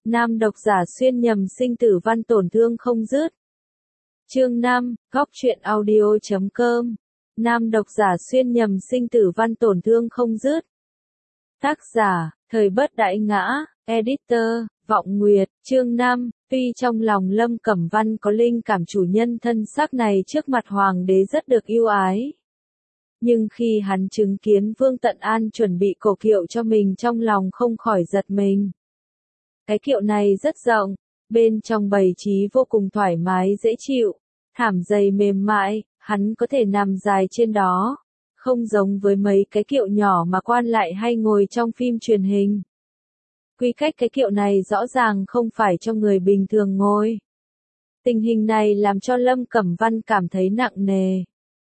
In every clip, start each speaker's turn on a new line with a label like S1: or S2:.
S1: Nam độc giả xuyên nhầm sinh tử văn tổn thương không dứt. Chương 5, Góc truyện audio.com. Nam độc giả xuyên nhầm sinh tử văn tổn thương không dứt. Tác giả, thời bất đại ngã, editor, Vọng Nguyệt, chương 5, tuy trong lòng Lâm Cẩm Văn có linh cảm chủ nhân thân xác này trước mặt hoàng đế rất được yêu ái. Nhưng khi hắn chứng kiến Vương Tận An chuẩn bị cổ kiệu cho mình trong lòng không khỏi giật mình. Cái kiệu này rất rộng, bên trong bày trí vô cùng thoải mái dễ chịu, thảm dày mềm mại, hắn có thể nằm dài trên đó, không giống với mấy cái kiệu nhỏ mà quan lại hay ngồi trong phim truyền hình. Quy cách cái kiệu này rõ ràng không phải cho người bình thường ngồi. Tình hình này làm cho Lâm Cẩm Văn cảm thấy nặng nề.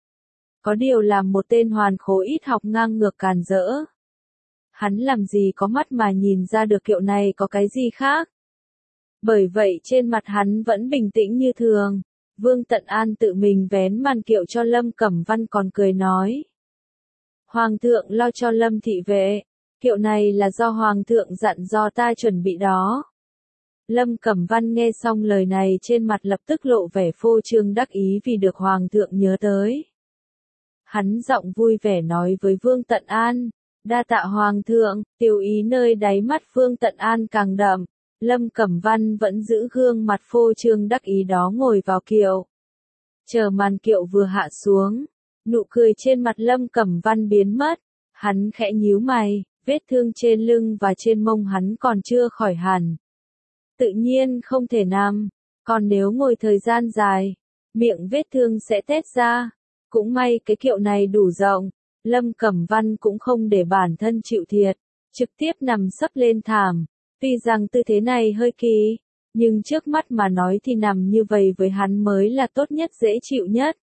S1: Có điều làm một tên hoàn khố ít học ngang ngược càn rỡ. Hắn làm gì có mắt mà nhìn ra được kiệu này có cái gì khác. Bởi vậy trên mặt hắn vẫn bình tĩnh như thường. Vương Tận An tự mình vén màn kiệu cho Lâm Cẩm Văn còn cười nói. Hoàng thượng lo cho Lâm thị vệ, kiệu này là do Hoàng thượng dặn dò ta chuẩn bị đó. Lâm Cẩm Văn nghe xong lời này trên mặt lập tức lộ vẻ phô trương đắc ý vì được Hoàng thượng nhớ tới. Hắn giọng vui vẻ nói với Vương Tận An, đa tạ Hoàng thượng, tiêu ý nơi đáy mắt Vương Tận An càng đậm. Lâm Cẩm Văn vẫn giữ gương mặt phô trương đắc ý đó ngồi vào kiệu. Chờ màn kiệu vừa hạ xuống, nụ cười trên mặt Lâm Cẩm Văn biến mất, hắn khẽ nhíu mày, vết thương trên lưng và trên mông hắn còn chưa khỏi hẳn. Tự nhiên không thể nằm, còn nếu ngồi thời gian dài, miệng vết thương sẽ tét ra. Cũng may cái kiệu này đủ rộng, Lâm Cẩm Văn cũng không để bản thân chịu thiệt, trực tiếp nằm sấp lên thảm. Tuy rằng tư thế này hơi kỳ, nhưng trước mắt mà nói thì nằm như vậy với hắn mới là tốt nhất dễ chịu nhất.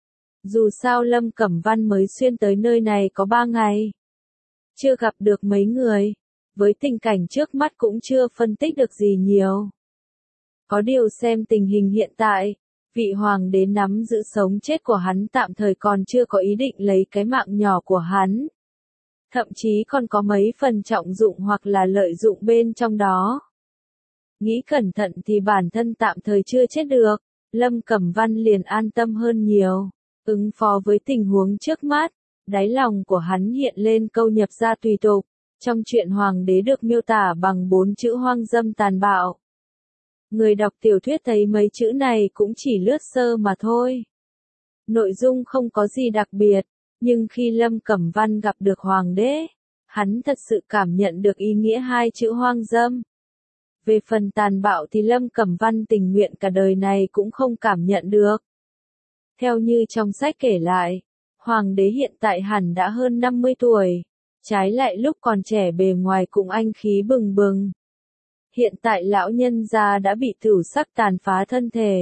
S1: Dù sao Lâm Cẩm Văn mới xuyên tới nơi này có 3 ngày. Chưa gặp được mấy người, với tình cảnh trước mắt cũng chưa phân tích được gì nhiều. Có điều xem tình hình hiện tại, vị hoàng đế nắm giữ sống chết của hắn tạm thời còn chưa có ý định lấy cái mạng nhỏ của hắn. Thậm chí còn có mấy phần trọng dụng hoặc là lợi dụng bên trong đó. Nghĩ cẩn thận thì bản thân tạm thời chưa chết được, Lâm Cẩm Văn liền an tâm hơn nhiều. Ứng phó với tình huống trước mắt, đáy lòng của hắn hiện lên câu nhập gia tùy tục. Trong truyện hoàng đế được miêu tả bằng 4 chữ hoang dâm tàn bạo. Người đọc tiểu thuyết thấy mấy chữ này cũng chỉ lướt sơ mà thôi. Nội dung không có gì đặc biệt. Nhưng khi Lâm Cẩm Văn gặp được hoàng đế, hắn thật sự cảm nhận được ý nghĩa 2 chữ hoang dâm. Về phần tàn bạo thì Lâm Cẩm Văn tình nguyện cả đời này cũng không cảm nhận được. Theo như trong sách kể lại, hoàng đế hiện tại hẳn đã hơn 50 tuổi, trái lại lúc còn trẻ bề ngoài cũng anh khí bừng bừng. Hiện tại lão nhân gia đã bị tửu sắc tàn phá thân thể.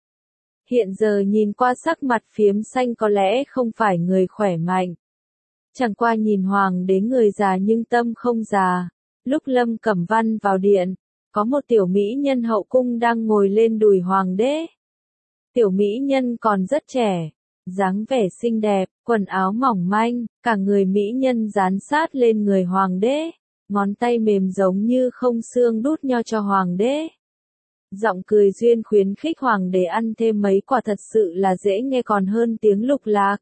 S1: Hiện giờ nhìn qua sắc mặt phiếm xanh có lẽ không phải người khỏe mạnh. Chẳng qua nhìn hoàng đế người già nhưng tâm không già. Lúc Lâm Cẩm Văn vào điện, có một tiểu mỹ nhân hậu cung đang ngồi lên đùi hoàng đế. Tiểu mỹ nhân còn rất trẻ, dáng vẻ xinh đẹp, quần áo mỏng manh, cả người mỹ nhân dán sát lên người hoàng đế, ngón tay mềm giống như không xương đút nho cho hoàng đế. Giọng cười duyên khuyến khích hoàng đế ăn thêm mấy quả thật sự là dễ nghe còn hơn tiếng lục lạc.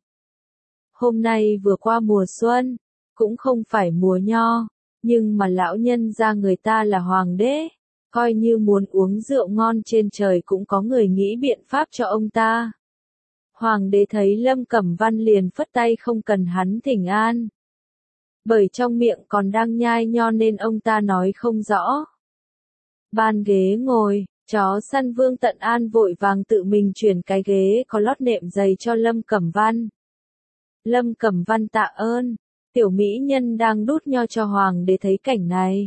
S1: Hôm nay vừa qua mùa xuân, cũng không phải mùa nho, nhưng mà lão nhân gia người ta là hoàng đế, coi như muốn uống rượu ngon trên trời cũng có người nghĩ biện pháp cho ông ta. Hoàng đế thấy Lâm Cẩm Văn liền phất tay không cần hắn thỉnh an. Bởi trong miệng còn đang nhai nho nên ông ta nói không rõ. Bàn ghế ngồi. Chó săn Vương Tận An vội vàng tự mình chuyển cái ghế có lót nệm dày cho Lâm Cẩm Văn. Lâm Cẩm Văn tạ ơn, tiểu mỹ nhân đang đút nho cho hoàng đế thấy cảnh này.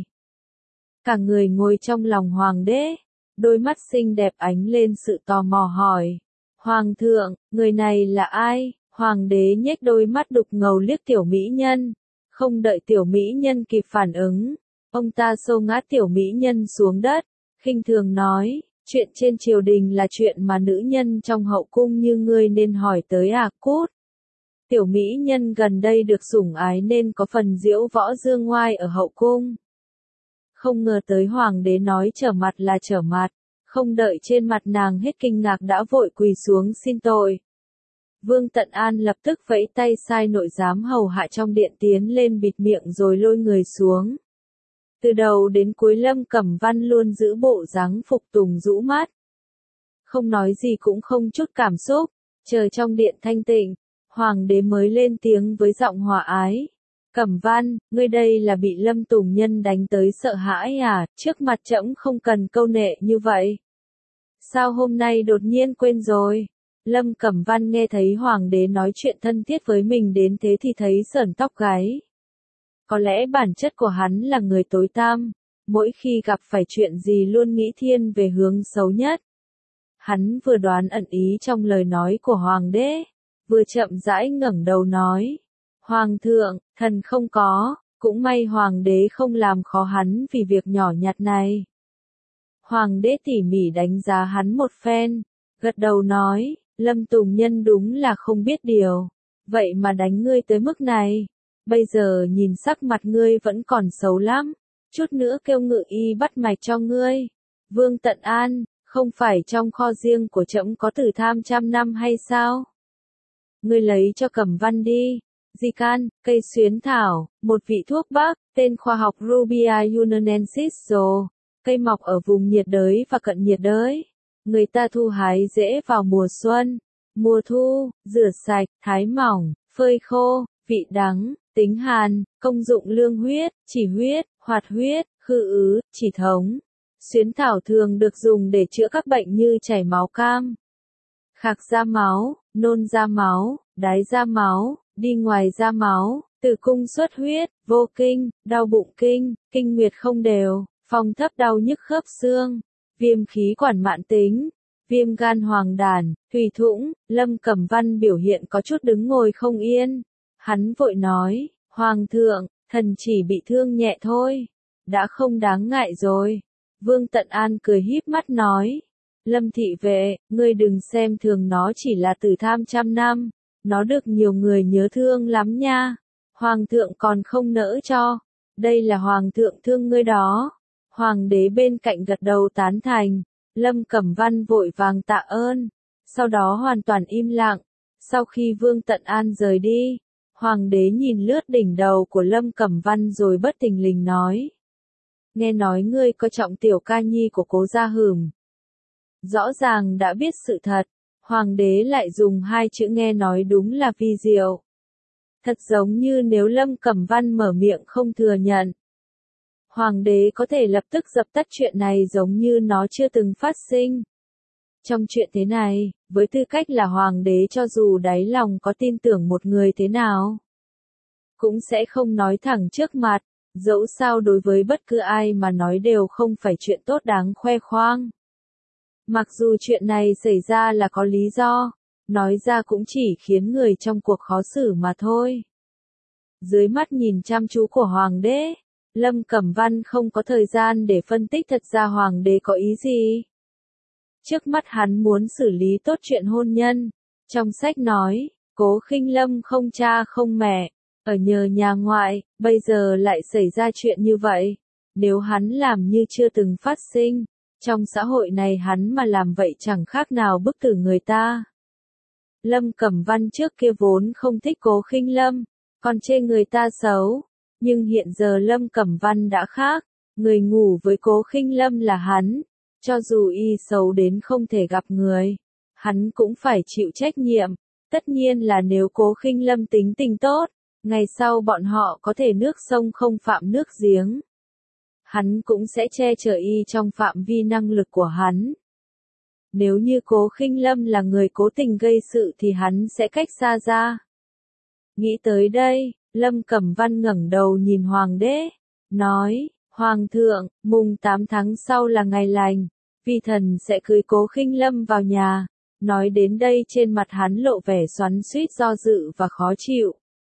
S1: Cả người ngồi trong lòng hoàng đế, đôi mắt xinh đẹp ánh lên sự tò mò hỏi. Hoàng thượng, người này là ai? Hoàng đế nhếch đôi mắt đục ngầu liếc tiểu mỹ nhân, không đợi tiểu mỹ nhân kịp phản ứng, ông ta xô ngã tiểu mỹ nhân xuống đất. Khinh thường nói, chuyện trên triều đình là chuyện mà nữ nhân trong hậu cung như ngươi nên hỏi tới cút. Tiểu mỹ nhân gần đây được sủng ái nên có phần diễu võ dương ngoai ở hậu cung. Không ngờ tới hoàng đế nói trở mặt là trở mặt, không đợi trên mặt nàng hết kinh ngạc đã vội quỳ xuống xin tội. Vương Tận An lập tức vẫy tay sai nội giám hầu hạ trong điện tiến lên bịt miệng rồi lôi người xuống. Từ đầu đến cuối Lâm Cẩm Văn luôn giữ bộ dáng phục tùng rũ mắt. Không nói gì cũng không chút cảm xúc, chờ trong điện thanh tịnh, hoàng đế mới lên tiếng với giọng hòa ái. Cẩm Văn, ngươi đây là bị Lâm Tùng Nhân đánh tới sợ hãi à, trước mặt trẫm không cần câu nệ như vậy. Sao hôm nay đột nhiên quên rồi? Lâm Cẩm Văn nghe thấy hoàng đế nói chuyện thân thiết với mình đến thế thì thấy sởn tóc gáy. Có lẽ bản chất của hắn là người tối tăm, mỗi khi gặp phải chuyện gì luôn nghĩ thiên về hướng xấu nhất. Hắn vừa đoán ẩn ý trong lời nói của hoàng đế, vừa chậm rãi ngẩng đầu nói. Hoàng thượng, thần không có, cũng may hoàng đế không làm khó hắn vì việc nhỏ nhặt này. Hoàng đế tỉ mỉ đánh giá hắn một phen, gật đầu nói, Lâm Tùng Nhân đúng là không biết điều, vậy mà đánh ngươi tới mức này. Bây giờ nhìn sắc mặt ngươi vẫn còn xấu lắm, chút nữa kêu ngự y bắt mạch cho ngươi. Vương Tận An, không phải trong kho riêng của trẫm có tử tham 100 năm hay sao? Ngươi lấy cho Cẩm Văn đi. Zican, cây xuyến thảo, một vị thuốc bắc, tên khoa học Rubia unionensis rồ, cây mọc ở vùng nhiệt đới và cận nhiệt đới. Người ta thu hái dễ vào mùa xuân, mùa thu, rửa sạch, thái mỏng, phơi khô, vị đắng, tính hàn, công dụng lương huyết, chỉ huyết, hoạt huyết, khư ứ, chỉ thống. Xuyến thảo thường được dùng để chữa các bệnh như chảy máu cam, khạc ra máu, nôn ra máu, đái ra máu, đi ngoài ra máu, tử cung xuất huyết, vô kinh, đau bụng kinh, kinh nguyệt không đều, phong thấp đau nhức khớp xương, viêm khí quản mãn tính, viêm gan hoàng đàn, thủy thủng. Lâm Cẩm Văn biểu hiện có chút đứng ngồi không yên. Hắn vội nói, Hoàng thượng, thần chỉ bị thương nhẹ thôi, đã không đáng ngại rồi. Vương Tận An cười híp mắt nói, Lâm thị vệ, ngươi đừng xem thường nó chỉ là tử tham 100 năm, nó được nhiều người nhớ thương lắm nha. Hoàng thượng còn không nỡ cho, đây là hoàng thượng thương ngươi đó. Hoàng đế bên cạnh gật đầu tán thành, Lâm Cẩm Văn vội vàng tạ ơn, sau đó hoàn toàn im lặng. Sau khi Vương Tận An rời đi, hoàng đế nhìn lướt đỉnh đầu của Lâm Cẩm Văn rồi bất thình lình nói. Nghe nói ngươi có trọng tiểu ca nhi của Cố Gia Hửm. Rõ ràng đã biết sự thật, hoàng đế lại dùng hai chữ nghe nói đúng là vi diệu. Thật giống như nếu Lâm Cẩm Văn mở miệng không thừa nhận. Hoàng đế có thể lập tức dập tắt chuyện này giống như nó chưa từng phát sinh. Trong chuyện thế này, với tư cách là hoàng đế cho dù đáy lòng có tin tưởng một người thế nào, cũng sẽ không nói thẳng trước mặt, dẫu sao đối với bất cứ ai mà nói đều không phải chuyện tốt đáng khoe khoang. Mặc dù chuyện này xảy ra là có lý do, nói ra cũng chỉ khiến người trong cuộc khó xử mà thôi. Dưới mắt nhìn chăm chú của hoàng đế, Lâm Cẩm Văn không có thời gian để phân tích thật ra hoàng đế có ý gì. Trước mắt hắn muốn xử lý tốt chuyện hôn nhân. Trong sách nói, Cố Khinh Lâm không cha không mẹ, ở nhờ nhà ngoại, bây giờ lại xảy ra chuyện như vậy. Nếu hắn làm như chưa từng phát sinh, trong xã hội này hắn mà làm vậy chẳng khác nào bức tử người ta. Lâm Cẩm Văn trước kia vốn không thích Cố Khinh Lâm, còn chê người ta xấu. Nhưng hiện giờ Lâm Cẩm Văn đã khác, người ngủ với Cố Khinh Lâm là hắn. Cho dù y xấu đến không thể gặp người, hắn cũng phải chịu trách nhiệm. Tất nhiên là nếu Cố Khinh Lâm tính tình tốt, ngày sau bọn họ có thể nước sông không phạm nước giếng. Hắn cũng sẽ che chở y trong phạm vi năng lực của hắn. Nếu như Cố Khinh Lâm là người cố tình gây sự thì hắn sẽ cách xa ra. Nghĩ tới đây, Lâm Cẩm Văn ngẩng đầu nhìn hoàng đế, nói, Hoàng thượng, mùng 8 tháng sau là ngày lành, vi thần sẽ cưới Cố Khinh Lâm vào nhà. Nói đến đây trên mặt hắn lộ vẻ xoắn xuýt do dự và khó chịu.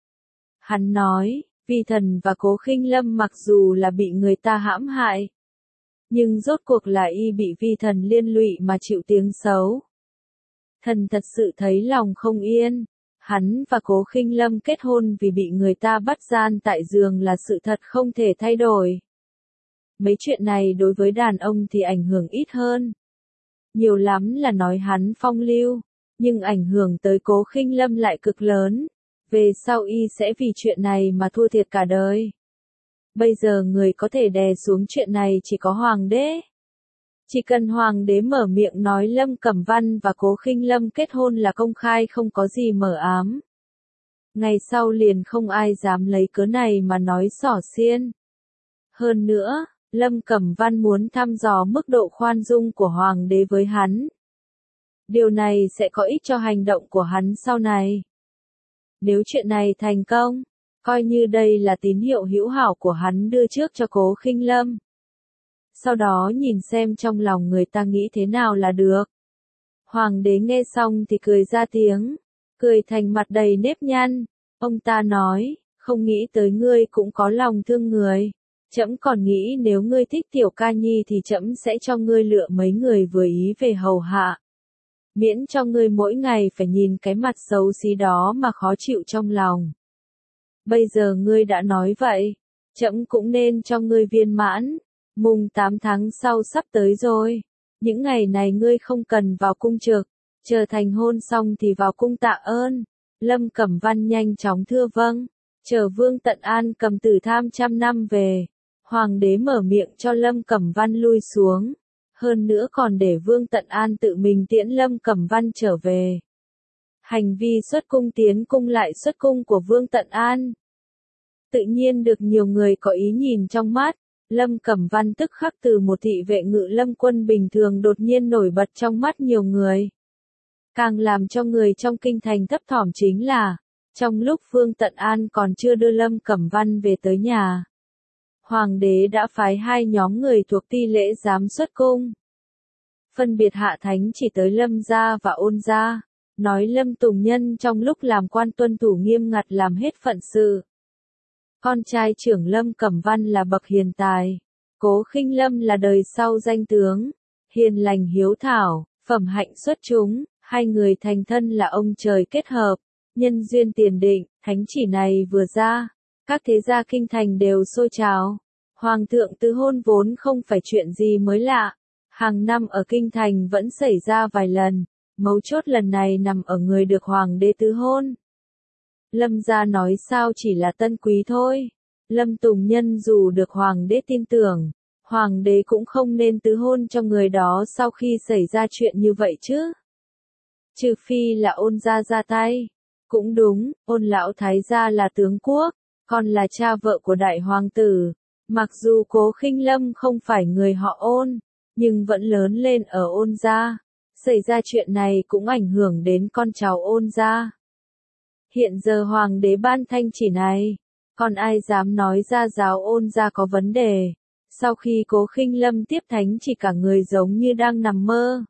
S1: Hắn nói, vi thần và Cố Khinh Lâm mặc dù là bị người ta hãm hại, nhưng rốt cuộc là y bị vi thần liên lụy mà chịu tiếng xấu. Thần thật sự thấy lòng không yên. Hắn và Cố Khinh Lâm kết hôn vì bị người ta bắt gian tại giường là sự thật không thể thay đổi. mấy chuyện này đối với đàn ông thì ảnh hưởng ít hơn. Nhiều lắm là nói hắn phong lưu, nhưng ảnh hưởng tới Cố Khinh Lâm lại cực lớn. Về sau y sẽ vì chuyện này mà thua thiệt cả đời. Bây giờ người có thể đè xuống chuyện này chỉ có hoàng đế. Chỉ cần hoàng đế mở miệng nói Lâm Cẩm Văn và Cố Khinh Lâm kết hôn là công khai không có gì mờ ám. Ngày sau liền không ai dám lấy cớ này mà nói xỏ xiên. Hơn nữa, Lâm Cẩm Văn muốn thăm dò mức độ khoan dung của hoàng đế với hắn. Điều này sẽ có ích cho hành động của hắn sau này. Nếu chuyện này thành công, coi như đây là tín hiệu hữu hảo của hắn đưa trước cho Cố Khinh Lâm. Sau đó nhìn xem trong lòng người ta nghĩ thế nào là được. Hoàng đế nghe xong thì cười ra tiếng, cười thành mặt đầy nếp nhăn. Ông ta nói, không nghĩ tới ngươi cũng có lòng thương người. Trẫm còn nghĩ nếu ngươi thích Tiểu Ca Nhi thì trẫm sẽ cho ngươi lựa mấy người vừa ý về hầu hạ. Miễn cho ngươi mỗi ngày phải nhìn cái mặt xấu xí đó mà khó chịu trong lòng. Bây giờ ngươi đã nói vậy, trẫm cũng nên cho ngươi viên mãn. Mùng 8 tháng sau sắp tới rồi. Những ngày này ngươi không cần vào cung trực, chờ thành hôn xong thì vào cung tạ ơn. Lâm Cẩm Văn nhanh chóng thưa vâng, chờ Vương Tận An cầm Tử Tham trăm năm về. Hoàng đế mở miệng cho Lâm Cẩm Văn lui xuống. Hơn nữa còn để Vương Tận An tự mình tiễn Lâm Cẩm Văn trở về. Hành vi xuất cung tiến cung lại xuất cung của Vương Tận An tự nhiên được nhiều người có ý nhìn trong mắt. Lâm Cẩm Văn tức khắc từ một thị vệ ngự lâm quân bình thường đột nhiên nổi bật trong mắt nhiều người. Càng làm cho người trong kinh thành thấp thỏm chính là, trong lúc Vương Tận An còn chưa đưa Lâm Cẩm Văn về tới nhà, Hoàng đế đã phái hai nhóm người thuộc ti lễ giám xuất cung. Phân biệt hạ thánh chỉ tới Lâm gia và Ôn gia, nói Lâm Tùng Nhân trong lúc làm quan tuân thủ nghiêm ngặt làm hết phận sự. Con trai trưởng Lâm Cẩm Văn là bậc hiền tài, Cố Khinh Lâm là đời sau danh tướng, hiền lành hiếu thảo, phẩm hạnh xuất chúng, hai người thành thân là ông trời kết hợp, nhân duyên tiền định. Thánh chỉ này vừa ra, các thế gia kinh thành đều sôi trào. Hoàng thượng tứ hôn vốn không phải chuyện gì mới lạ, hàng năm ở kinh thành vẫn xảy ra vài lần, mấu chốt lần này nằm ở người được hoàng đế tứ hôn. Lâm gia nói sao chỉ là tân quý thôi. Lâm Tùng Nhân dù được hoàng đế tin tưởng, hoàng đế cũng không nên tứ hôn cho người đó sau khi xảy ra chuyện như vậy chứ. Trừ phi là Ôn gia ra tay. Cũng đúng, Ôn lão thái gia là tướng quốc, còn là cha vợ của đại hoàng tử. Mặc dù Cố Khinh Lâm không phải người họ Ôn, nhưng vẫn lớn lên ở Ôn gia. Xảy ra chuyện này cũng ảnh hưởng đến con cháu Ôn gia. Hiện giờ hoàng đế ban thanh chỉ này, còn ai dám nói ra giáo Ôn gia có vấn đề. Sau khi Cố Khinh Lâm tiếp thánh chỉ cả người giống như đang nằm mơ.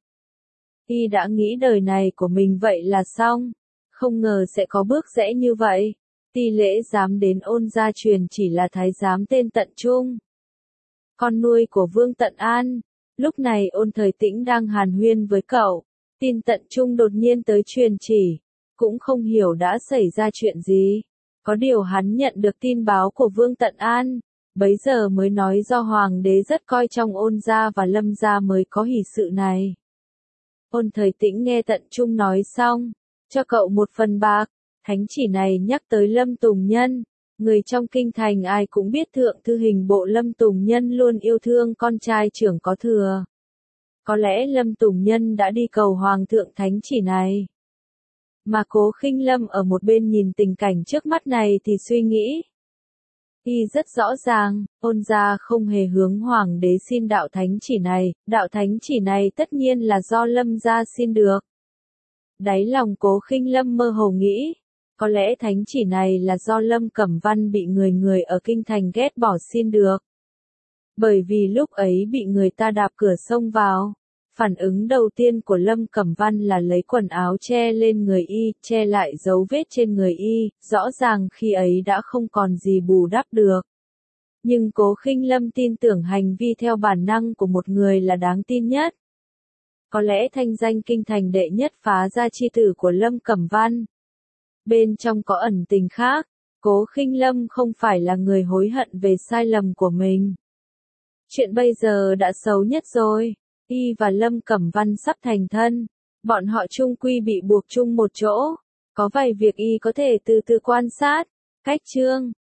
S1: Y đã nghĩ đời này của mình vậy là xong, không ngờ sẽ có bước rẽ như vậy. Ti lễ giám đến Ôn gia truyền chỉ là thái giám tên Tận Trung, con nuôi của Vương Tận An. Lúc này Ôn Thời Tĩnh đang hàn huyên với cậu, tin Tận Trung đột nhiên tới truyền chỉ, cũng không hiểu đã xảy ra chuyện gì. Có điều hắn nhận được tin báo của Vương Tận An, bấy giờ mới nói do hoàng đế rất coi trọng Ôn gia và Lâm gia mới có hỷ sự này. Ôn Thời Tĩnh nghe Tận Trung nói xong, cho cậu 1 phần bạc. Thánh chỉ này nhắc tới Lâm Tùng Nhân, người trong kinh thành ai cũng biết thượng thư hình bộ Lâm Tùng Nhân luôn yêu thương con trai trưởng có thừa. Có lẽ Lâm Tùng Nhân đã đi cầu hoàng thượng thánh chỉ này. Mà Cố Khinh Lâm ở một bên nhìn tình cảnh trước mắt này thì suy nghĩ. Y rất rõ ràng, Ôn gia không hề hướng hoàng đế xin đạo thánh chỉ này tất nhiên là do Lâm gia xin được. Đáy lòng Cố Khinh Lâm mơ hồ nghĩ, có lẽ thánh chỉ này là do Lâm Cẩm Văn bị người ở kinh thành ghét bỏ xin được. Bởi vì lúc ấy bị người ta đạp cửa xông vào, phản ứng đầu tiên của Lâm Cẩm Văn là lấy quần áo che lên người y, che lại dấu vết trên người y, rõ ràng khi ấy đã không còn gì bù đắp được. Nhưng Cố Khinh Lâm tin tưởng hành vi theo bản năng của một người là đáng tin nhất. Có lẽ thanh danh kinh thành đệ nhất phá gia chi tử của Lâm Cẩm Văn. Bên trong có ẩn tình khác, Cố Khinh Lâm không phải là người hối hận về sai lầm của mình. Chuyện bây giờ đã xấu nhất rồi. Y và Lâm Cẩm Văn sắp thành thân. Bọn họ chung quy bị buộc chung một chỗ. Có vài việc Y có thể từ từ quan sát. Cách chương